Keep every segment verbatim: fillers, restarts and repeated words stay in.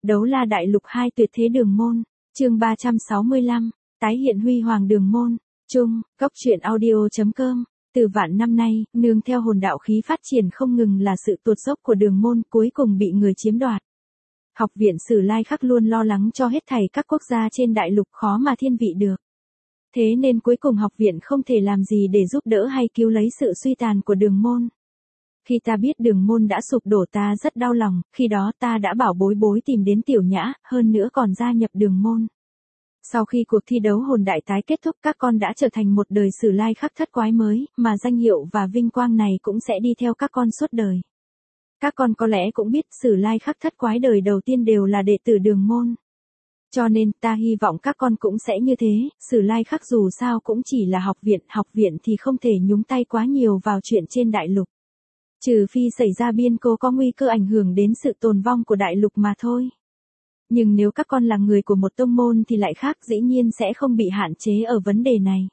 Đấu la đại lục hai tuyệt thế đường môn, chương ba trăm sáu mươi lăm, tái hiện huy hoàng đường môn, chung, góc truyện audio.com. Từ vạn năm nay, nương theo hồn đạo khí phát triển không ngừng là sự tuột dốc của đường môn cuối cùng bị người chiếm đoạt. Học viện Sử Lai Khắc luôn lo lắng cho hết thảy các quốc gia trên đại lục khó mà thiên vị được. Thế nên cuối cùng học viện không thể làm gì để giúp đỡ hay cứu lấy sự suy tàn của đường môn. Khi ta biết đường môn đã sụp đổ ta rất đau lòng, khi đó ta đã bảo bối bối tìm đến Tiểu Nhã, hơn nữa còn gia nhập đường môn. Sau khi cuộc thi đấu hồn đại tái kết thúc các con đã trở thành một đời Sử Lai Khắc thất quái mới, mà danh hiệu và vinh quang này cũng sẽ đi theo các con suốt đời. Các con có lẽ cũng biết Sử Lai Khắc thất quái đời đầu tiên đều là đệ tử đường môn. Cho nên ta hy vọng các con cũng sẽ như thế, Sử Lai Khắc dù sao cũng chỉ là học viện, học viện thì không thể nhúng tay quá nhiều vào chuyện trên đại lục. Trừ phi xảy ra biên cố có nguy cơ ảnh hưởng đến sự tồn vong của đại lục mà thôi. Nhưng nếu các con là người của một tông môn thì lại khác, dĩ nhiên sẽ không bị hạn chế ở vấn đề này.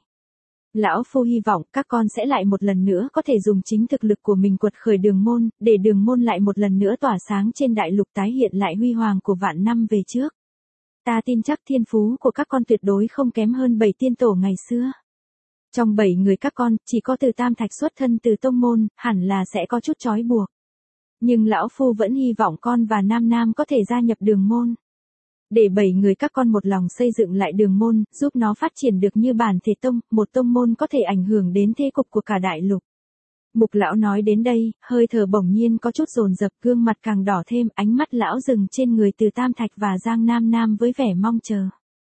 Lão Phu hy vọng các con sẽ lại một lần nữa có thể dùng chính thực lực của mình quật khởi đường môn, để đường môn lại một lần nữa tỏa sáng trên đại lục tái hiện lại huy hoàng của vạn năm về trước. Ta tin chắc thiên phú của các con tuyệt đối không kém hơn bảy tiên tổ ngày xưa. Trong bảy người các con, chỉ có Từ Tam Thạch xuất thân từ tông môn, hẳn là sẽ có chút trói buộc. Nhưng Lão Phu vẫn hy vọng con và Nam Nam có thể gia nhập đường môn. Để bảy người các con một lòng xây dựng lại đường môn, giúp nó phát triển được như bản thể tông, một tông môn có thể ảnh hưởng đến thế cục của cả đại lục. Mục Lão nói đến đây, hơi thở bỗng nhiên có chút dồn dập, gương mặt càng đỏ thêm, ánh mắt Lão dừng trên người Từ Tam Thạch và Giang Nam Nam với vẻ mong chờ.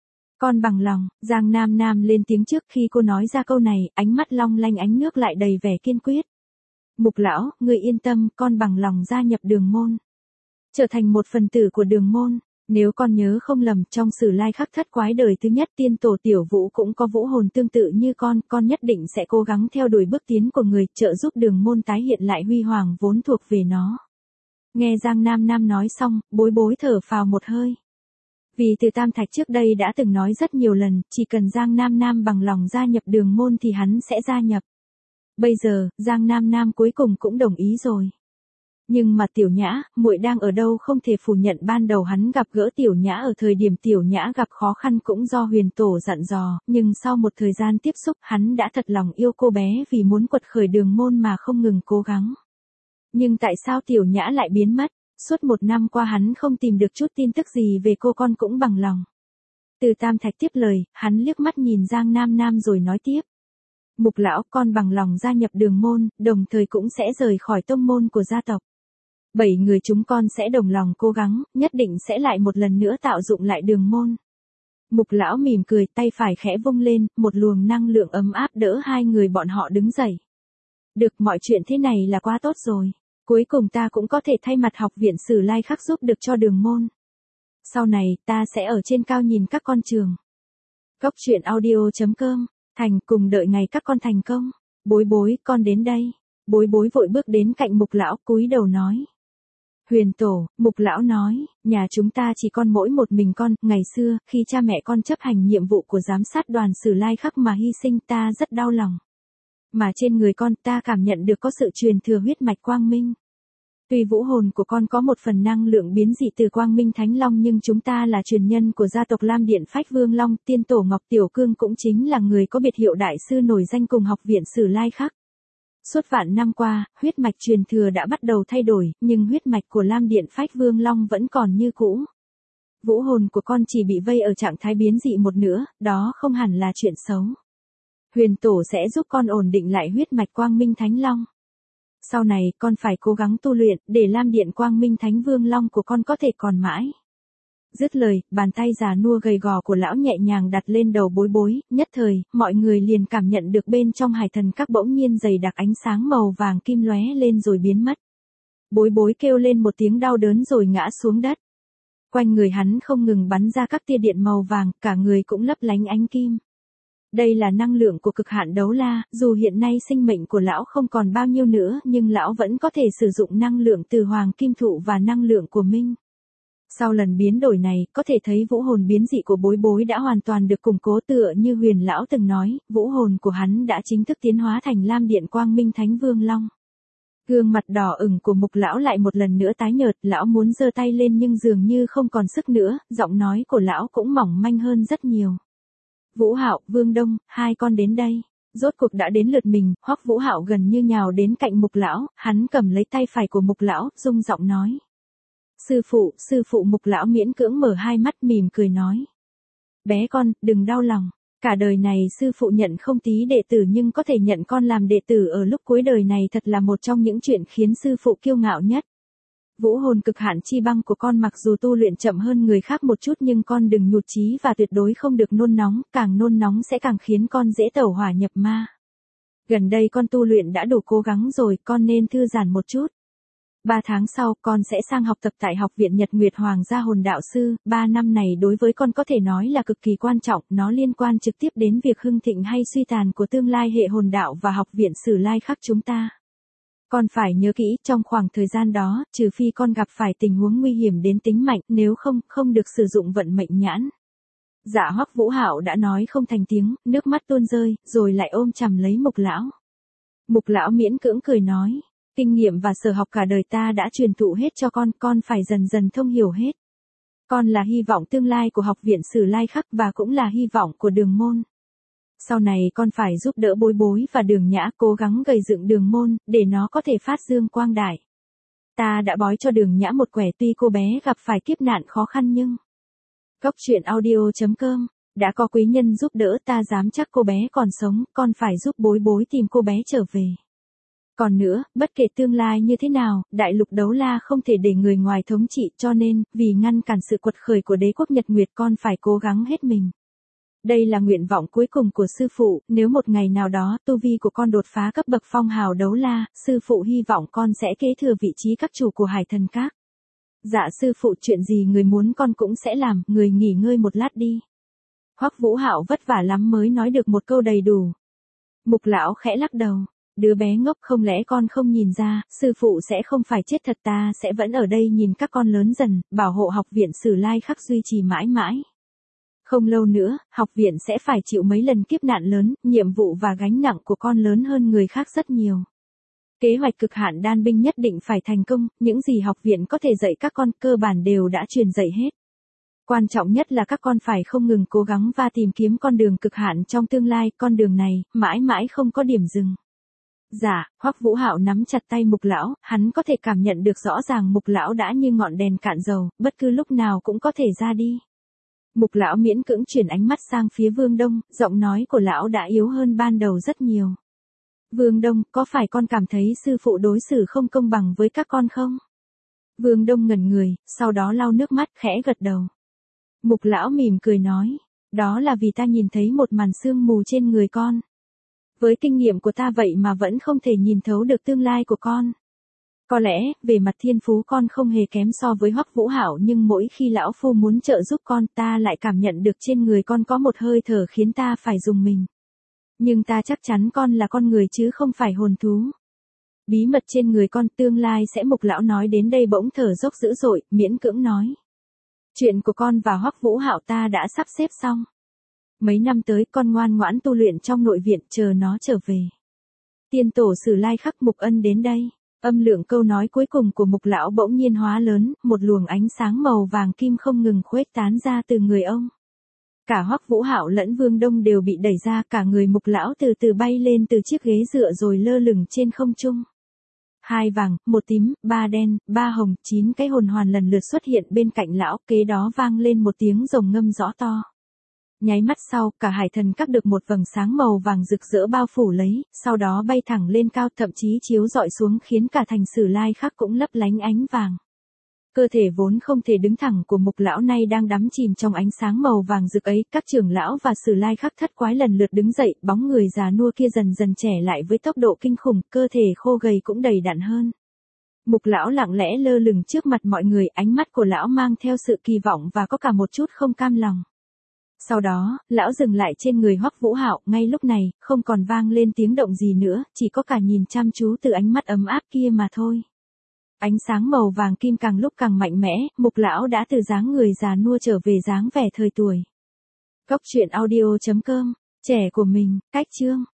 Con bằng lòng, Giang Nam Nam lên tiếng trước khi cô nói ra câu này, ánh mắt long lanh ánh nước lại đầy vẻ kiên quyết. Mục Lão, ngươi yên tâm, con bằng lòng gia nhập đường môn. Trở thành một phần tử của đường môn. Nếu con nhớ không lầm, trong Sử Lai Khắc thất quái đời thứ nhất tiên tổ Tiểu Vũ cũng có vũ hồn tương tự như con, con nhất định sẽ cố gắng theo đuổi bước tiến của người, trợ giúp đường môn tái hiện lại huy hoàng vốn thuộc về nó. Nghe Giang Nam Nam nói xong, bối bối thở phào một hơi. Vì Từ Tam Thạch trước đây đã từng nói rất nhiều lần, chỉ cần Giang Nam Nam bằng lòng gia nhập đường môn thì hắn sẽ gia nhập. Bây giờ, Giang Nam Nam cuối cùng cũng đồng ý rồi. Nhưng mà Tiểu Nhã, muội đang ở đâu? Không thể phủ nhận ban đầu hắn gặp gỡ Tiểu Nhã ở thời điểm Tiểu Nhã gặp khó khăn cũng do Huyền Tổ dặn dò, nhưng sau một thời gian tiếp xúc hắn đã thật lòng yêu cô bé vì muốn quật khởi đường môn mà không ngừng cố gắng. Nhưng tại sao Tiểu Nhã lại biến mất? Suốt một năm qua hắn không tìm được chút tin tức gì về cô, con cũng bằng lòng. Từ Tam Thạch tiếp lời, hắn liếc mắt nhìn Giang Nam Nam rồi nói tiếp. Mục Lão, con bằng lòng gia nhập đường môn, đồng thời cũng sẽ rời khỏi tông môn của gia tộc. Bảy người chúng con sẽ đồng lòng cố gắng, nhất định sẽ lại một lần nữa tạo dụng lại đường môn. Mục Lão mỉm cười, tay phải khẽ vung lên, một luồng năng lượng ấm áp đỡ hai người bọn họ đứng dậy. Được, mọi chuyện thế này là quá tốt rồi. Cuối cùng ta cũng có thể thay mặt học viện Sử Lai Khắc giúp được cho đường môn. Sau này, ta sẽ ở trên cao nhìn các con trường. Góc truyện audio.com, thành cùng đợi ngày các con thành công. Bối bối, con đến đây. Bối bối vội bước đến cạnh Mục Lão, cúi đầu nói. Huyền Tổ, Mục Lão nói, nhà chúng ta chỉ con mỗi một mình con, ngày xưa, khi cha mẹ con chấp hành nhiệm vụ của giám sát đoàn Sử Lai Khắc mà hy sinh ta rất đau lòng. Mà trên người con ta cảm nhận được có sự truyền thừa huyết mạch quang minh. Tuy vũ hồn của con có một phần năng lượng biến dị từ Quang Minh Thánh Long nhưng chúng ta là truyền nhân của gia tộc Lam Điện Phách Vương Long, tiên tổ Ngọc Tiểu Cương cũng chính là người có biệt hiệu đại sư nổi danh cùng học viện Sử Lai Khắc. Suốt vạn năm qua, huyết mạch truyền thừa đã bắt đầu thay đổi, nhưng huyết mạch của Lam Điện Phách Vương Long vẫn còn như cũ. Vũ hồn của con chỉ bị vây ở trạng thái biến dị một nữa, đó không hẳn là chuyện xấu. Huyền Tổ sẽ giúp con ổn định lại huyết mạch Quang Minh Thánh Long. Sau này, con phải cố gắng tu luyện, để Lam Điện Quang Minh Thánh Vương Long của con có thể còn mãi. Dứt lời, bàn tay già nua gầy gò của lão nhẹ nhàng đặt lên đầu bối bối, nhất thời, mọi người liền cảm nhận được bên trong hải thần các bỗng nhiên dày đặc ánh sáng màu vàng kim lóe lên rồi biến mất. Bối bối kêu lên một tiếng đau đớn rồi ngã xuống đất. Quanh người hắn không ngừng bắn ra các tia điện màu vàng, cả người cũng lấp lánh ánh kim. Đây là năng lượng của cực hạn đấu la, dù hiện nay sinh mệnh của lão không còn bao nhiêu nữa nhưng lão vẫn có thể sử dụng năng lượng từ hoàng kim thụ và năng lượng của Minh. Sau lần biến đổi này, có thể thấy vũ hồn biến dị của bối bối đã hoàn toàn được củng cố tựa như Huyền Lão từng nói, vũ hồn của hắn đã chính thức tiến hóa thành Lam Điện Quang Minh Thánh Vương Long. Gương mặt đỏ ửng của Mục lão lại một lần nữa tái nhợt, lão muốn giơ tay lên nhưng dường như không còn sức nữa, giọng nói của lão cũng mỏng manh hơn rất nhiều. Vũ Hạo, Vương Đông, hai con đến đây. Rốt cuộc đã đến lượt mình, Hoắc Vũ Hạo gần như nhào đến cạnh Mục lão, hắn cầm lấy tay phải của Mục lão, rung giọng nói: "Sư phụ, sư phụ." Mục lão miễn cưỡng mở hai mắt mỉm cười nói: "Bé con, đừng đau lòng. Cả đời này sư phụ nhận không tí đệ tử nhưng có thể nhận con làm đệ tử ở lúc cuối đời này thật là một trong những chuyện khiến sư phụ kiêu ngạo nhất. Vũ hồn cực hạn chi băng của con mặc dù tu luyện chậm hơn người khác một chút nhưng con đừng nhụt chí và tuyệt đối không được nôn nóng, càng nôn nóng sẽ càng khiến con dễ tẩu hỏa nhập ma. Gần đây con tu luyện đã đủ cố gắng rồi, con nên thư giãn một chút. Ba tháng sau con sẽ sang học tập tại Học viện Nhật Nguyệt Hoàng gia Hồn Đạo Sư, ba năm này đối với con có thể nói là cực kỳ quan trọng, nó liên quan trực tiếp đến việc hưng thịnh hay suy tàn của tương lai hệ hồn đạo và Học viện Sử Lai Khắc chúng ta. Con phải nhớ kỹ, trong khoảng thời gian đó, trừ phi con gặp phải tình huống nguy hiểm đến tính mệnh, nếu không, không được sử dụng vận mệnh nhãn." Dạ Hoắc Vũ Hạo đã nói không thành tiếng, nước mắt tuôn rơi, rồi lại ôm chầm lấy Mục lão. Mục lão miễn cưỡng cười nói: "Kinh nghiệm và sở học cả đời ta đã truyền thụ hết cho con, con phải dần dần thông hiểu hết. Con là hy vọng tương lai của Học viện Sử Lai Khắc và cũng là hy vọng của Đường môn. Sau này con phải giúp đỡ Bối Bối và Đường Nhã cố gắng gầy dựng Đường môn, để nó có thể phát dương quang đại. Ta đã bói cho Đường Nhã một quẻ tuy cô bé gặp phải kiếp nạn khó khăn nhưng..." Cốc truyện audio chấm com, đã có quý nhân giúp đỡ ta dám chắc cô bé còn sống, con phải giúp Bối Bối tìm cô bé trở về. Còn nữa, bất kể tương lai như thế nào, đại lục Đấu La không thể để người ngoài thống trị, cho nên, vì ngăn cản sự quật khởi của đế quốc Nhật Nguyệt con phải cố gắng hết mình. Đây là nguyện vọng cuối cùng của sư phụ, nếu một ngày nào đó tu vi của con đột phá cấp bậc phong hào Đấu La, sư phụ hy vọng con sẽ kế thừa vị trí các chủ của Hải Thần Các. Dạ sư phụ, chuyện gì người muốn con cũng sẽ làm, người nghỉ ngơi một lát đi. Hoắc Vũ Hạo vất vả lắm mới nói được một câu đầy đủ. Mục lão khẽ lắc đầu: "Đứa bé ngốc, không lẽ con không nhìn ra, sư phụ sẽ không phải chết thật, ta sẽ vẫn ở đây nhìn các con lớn dần, bảo hộ Học viện Sử Lai Khắc duy trì mãi mãi. Không lâu nữa, học viện sẽ phải chịu mấy lần kiếp nạn lớn, nhiệm vụ và gánh nặng của con lớn hơn người khác rất nhiều. Kế hoạch cực hạn đan binh nhất định phải thành công, những gì học viện có thể dạy các con cơ bản đều đã truyền dạy hết. Quan trọng nhất là các con phải không ngừng cố gắng và tìm kiếm con đường cực hạn trong tương lai, con đường này, mãi mãi không có điểm dừng." Dạ, Hoắc Vũ Hạo nắm chặt tay Mục lão, hắn có thể cảm nhận được rõ ràng Mục lão đã như ngọn đèn cạn dầu, bất cứ lúc nào cũng có thể ra đi. Mục lão miễn cưỡng chuyển ánh mắt sang phía Vương Đông, giọng nói của lão đã yếu hơn ban đầu rất nhiều. "Vương Đông, có phải con cảm thấy sư phụ đối xử không công bằng với các con không?" Vương Đông ngẩn người, sau đó lau nước mắt, khẽ gật đầu. Mục lão mỉm cười nói: "Đó là vì ta nhìn thấy một màn sương mù trên người con. Với kinh nghiệm của ta vậy mà vẫn không thể nhìn thấu được tương lai của con. Có lẽ, về mặt thiên phú con không hề kém so với Hoắc Vũ Hạo nhưng mỗi khi lão phu muốn trợ giúp con ta lại cảm nhận được trên người con có một hơi thở khiến ta phải rùng mình. Nhưng ta chắc chắn con là con người chứ không phải hồn thú. Bí mật trên người con tương lai sẽ..." Mục lão nói đến đây bỗng thở dốc dữ dội, miễn cưỡng nói: "Chuyện của con và Hoắc Vũ Hạo ta đã sắp xếp xong. Mấy năm tới con ngoan ngoãn tu luyện trong nội viện, chờ nó trở về. Tiên tổ Sử Lai Khắc Mục Ân đến đây." Âm lượng câu nói cuối cùng của Mục lão bỗng nhiên hóa lớn, một luồng ánh sáng màu vàng kim không ngừng khuếch tán ra từ người ông. Cả Hoắc Vũ Hạo lẫn Vương Đông đều bị đẩy ra, cả người Mục lão từ từ bay lên từ chiếc ghế dựa rồi lơ lửng trên không trung. Hai vàng, một tím, ba đen, ba hồng, chín cái hồn hoàn lần lượt xuất hiện bên cạnh lão, kế đó vang lên một tiếng rồng ngâm rõ to. Nháy mắt sau, cả Hải Thần Các được một vầng sáng màu vàng rực rỡ bao phủ lấy, sau đó bay thẳng lên cao, thậm chí chiếu rọi xuống khiến cả thành Sử Lai Khắc cũng lấp lánh ánh vàng. Cơ thể vốn không thể đứng thẳng của Mục lão nay đang đắm chìm trong ánh sáng màu vàng rực ấy, các trưởng lão và Sử Lai Khắc thất quái lần lượt đứng dậy, bóng người già nua kia dần dần trẻ lại với tốc độ kinh khủng, cơ thể khô gầy cũng đầy đặn hơn. Mục lão lặng lẽ lơ lửng trước mặt mọi người, ánh mắt của lão mang theo sự kỳ vọng và có cả một chút không cam lòng. Sau đó, lão dừng lại trên người Hoắc Vũ Hạo, ngay lúc này, không còn vang lên tiếng động gì nữa, chỉ có cả nhìn chăm chú từ ánh mắt ấm áp kia mà thôi. Ánh sáng màu vàng kim càng lúc càng mạnh mẽ, Mục lão đã từ dáng người già nua trở về dáng vẻ thời tuổi. Cốc truyện audio chấm com, trẻ của mình, cách chương.